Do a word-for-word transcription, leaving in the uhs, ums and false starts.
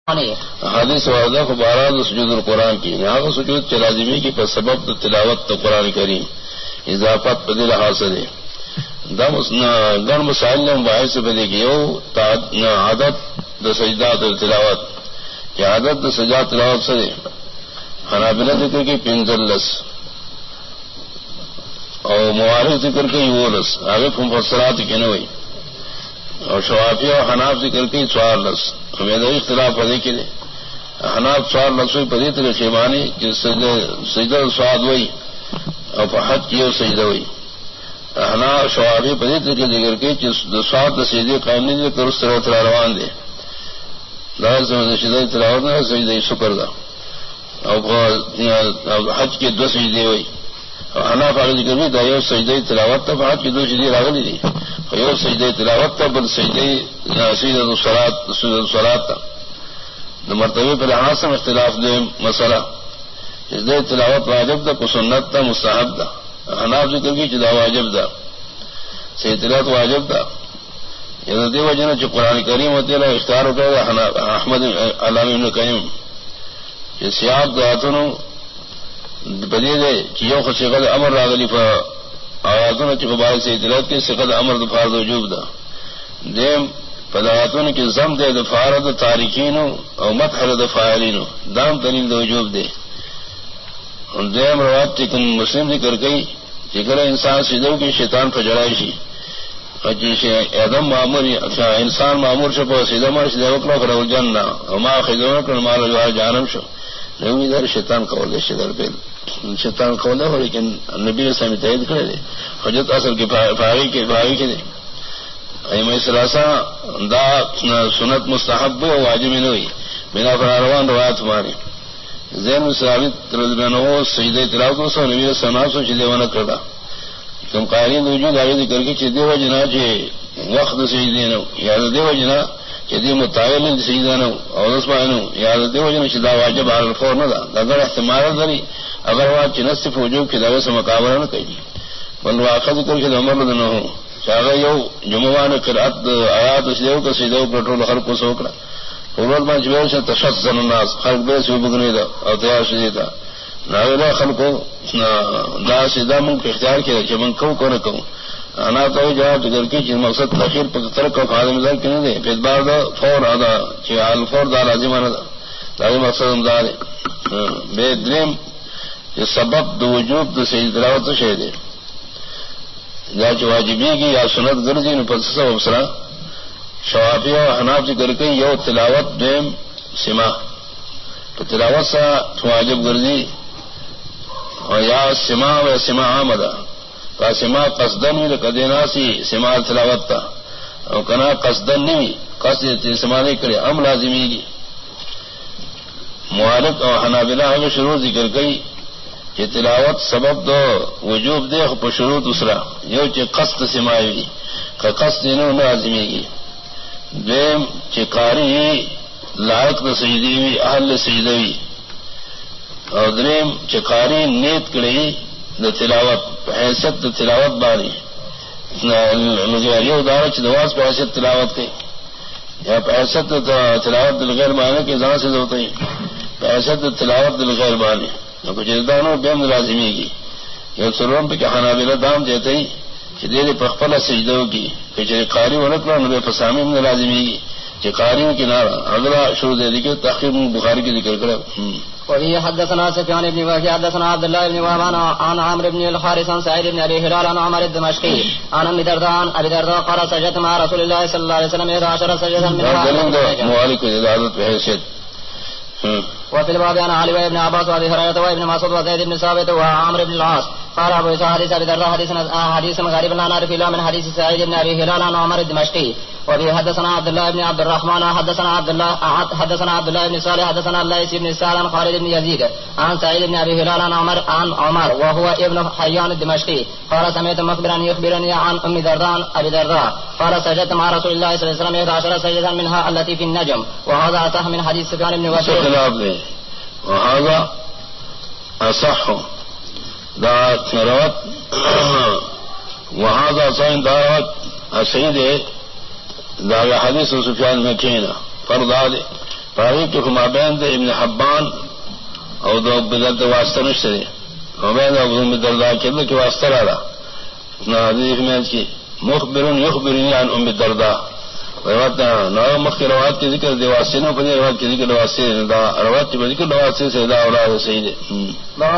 حدیث واضح کو بارہ سجود القرآن کی یہاں سجود چلازمی کی پر سبب تو تلاوت تو قرآن کریم اضافت بدل حاصل ہے دم گن مسائل نے باعث سے بدے کی عادت د سجدہ تلاوت یا عادت د سجا تلاوت سے حنابلہ ذکر کی پنزلس اور موارث ذکر کی وولس آگے مفسرات کی نوئی اور شوافی اور حناف ذکر کی چار لس ہمیں دو اختلاف پڑے کے لیے حناف چار لفظ پڑھی تھی شیبانی جس سجدہ سواد ہوئی اور حج کی اور سجدہ ہوئی حنا شوافی پڑھی تھی ذکر کی جس سواد سجدے قائم نہیں دے کر اس طرح طرح روان دے سجدہ تلاوت نہ سجدہ شکر دا اور حج کی دو سجدے ہوئی حنا فاغ ذکر بھی دا سجدہ تلاوت تھا حج کی دو سجدے راغلی دی یو سجدہ تلاوت تھا بل سجدہ سجدہ الصلاۃ سجدہ الصلاۃ تھا مرتبے پر لحاظ سے اختلاف دے مسئلہ سجدہ تلاوت واجب تھا کو سنت تھا مستحب تھا حناف ذکر کی جدا واجب تھا سجدہ تلاوت واجب تھا یہ دی وجہ جو قرآن کریم ہوتے ہیں اختیار ہوتا ہے احمد علامہ ابن قیم یہ سیاق دعاتوں بدے دے چیزوں کو سیقد امر راغلی فا آیاتوں چکو بارک سے اطلاعات کی سیقد امر دفار وجوب دا دیم پدایاتوں کی زم دے دفار دا تارکین او مدحر دفاعلین دام دلیل دا وجوب دے دیم روایت چکن مسلم ذکر گئی چکر انسان سیدھو کی شیطان فجرائشی ادم معمور انسان معمور سے پہ سیدھا مر سیدھا وکلا کرو جنہ وما خذون کر مال جو جانم شو نہیں ادھر شیطان قول شدر پہ شیطان قول ہے لیکن نبی نے سمی تائید کرے دے حجت اصل کے فاغی کے فاغی کے دے ایمہ سلاسہ دا سنت مستحب و واجب نہیں ہوئی بنا فراروان روایت ہماری زین مسلامت رضنانو سجدہ تلاوت سو نبی سناب سو چیزے ونہ کردا تم قائلین وجود آگے ذکر کی چیزے و جنا چے وقت سجدے نو یا دے و جنا چیزے متعین سجدہ نو اور اس بار نو یا دے و جنا چیزا واجب علی الفور نہ دا اگر احتمال دری اگر وہ چنصف وجوب کی دعوے سے مقابلہ نہ کہی بل واقع ذکر کے عمر نہ ہو چاہے یو جمعوان قرات آیات اس دیو کا سجدہ پیٹرول ہر کو سوکڑا اول ما جوړ شه تشذن الناس خلق به سو بغنی دا او تیار شي دا ناولا خلقو دا سیدا مون په اختیار کې چې مون کو کو نه کوم انا ته جواب ذکر کې چې مقصد تاخير په تر کو خادم ځل کې نه دی په بعد دا فور ادا چې ال فور دا لازم نه دا دا مقصد هم دا دی به دریم چې سبب د وجوب د سید تلاوت شه دی دا چې واجبېږي یا سنت ګرځي نو په سبب سره شوافی اور حناف ذکر کے یو تلاوت دیم سما تو تلاوت سا واجب گردی اور یا سما و سما آمدہ کا سما قصدن میں کدینا سی سما تلاوت تھا اور کنا قصدن نہیں قصد سما نہیں کرے ام لازمی گی معالق اور حنابلہ ہمیں شروع ذکر گئی کہ تلاوت سبب دو وجوب دے پر شروع دوسرا یو کہ قصد سمائی کا قصد انہوں لازمی گی دیم چکاری لائق د سجدی وی اهل سجدوی اور دریم چکاری نیت کړي د تلاوت په حیثیت د تلاوت باندې لږه دار چې دواس په حیثیت تلاوت کوي یا په حیثیت د تلاوت د غیر معنی کې ځان څه ہوتا ہے په حیثیت د تلاوت د غیر معنی نو په جدانو بهم لازمیږي یو څلورم په حنابلہ دام دیته ای چې دې په خپل سجدو کې چې قاری ورکړو نو په سامي من لازمي چې قاری کې نه اغلا شروع دې کې تحقیق بخاری کې ذکر کړو وفي حدثنا سفيان بن وهب حدثنا عبد الله بن وهب عن عمرو بن الحارث عن سعيد بن ابي هلال عن عمر الدمشقي عن ابي درداء عن ابي درداء قال سجدت مع رسول الله صلى الله عليه وسلم احدى عشرة سجدة منها موالك اجازت بحیثیت وفي الباب عن علي بن عباس وابي هريره وابن مسعود وزيد بن ثابت وعمرو بن العاص قال ابو اسحاق حديث ابي درداء حديث حديث غريب لا نعرف الا من حديث سعيد بن ابي هلال عن عمر الدمشقي وفي حدثنا عبد الله بن عبد الرحمن حدثنا عبد الله حدثنا عبد الله بن صالح حدثنا الليث بن سعد عن خالد بن يزيد عن سعيد بن ابي هلال عن عمر عن عمر وهو ابن حيان الدمشقي قال سمعت مخبرا يخبرني عن ام درداء ابي درداء قال سجدت مع رسول الله صلى الله عليه وسلم احدى عشرة سجدة منها التي في النجم وهذا اصح من حديث سفيان بن وهب وهذا اصح دا روت وهذا صحيح دعوت السيد دا حدیث سفیان میں کہنا فرض آدھے فاروق کے مابین دے ابن حبان اور دو بدرد واسطہ نشترے مابین ابو ام الدرداء کے اندر کے واسطہ رہا حدیث میں کی مخبر یخبرنی عن ام الدرداء روایت نہ مخ کے روایت کے ذکر دیواسے نہ پڑے روایت کے ذکر دیواسے روایت کے ذکر دیواسے سے دا اولاد صحیح ہے.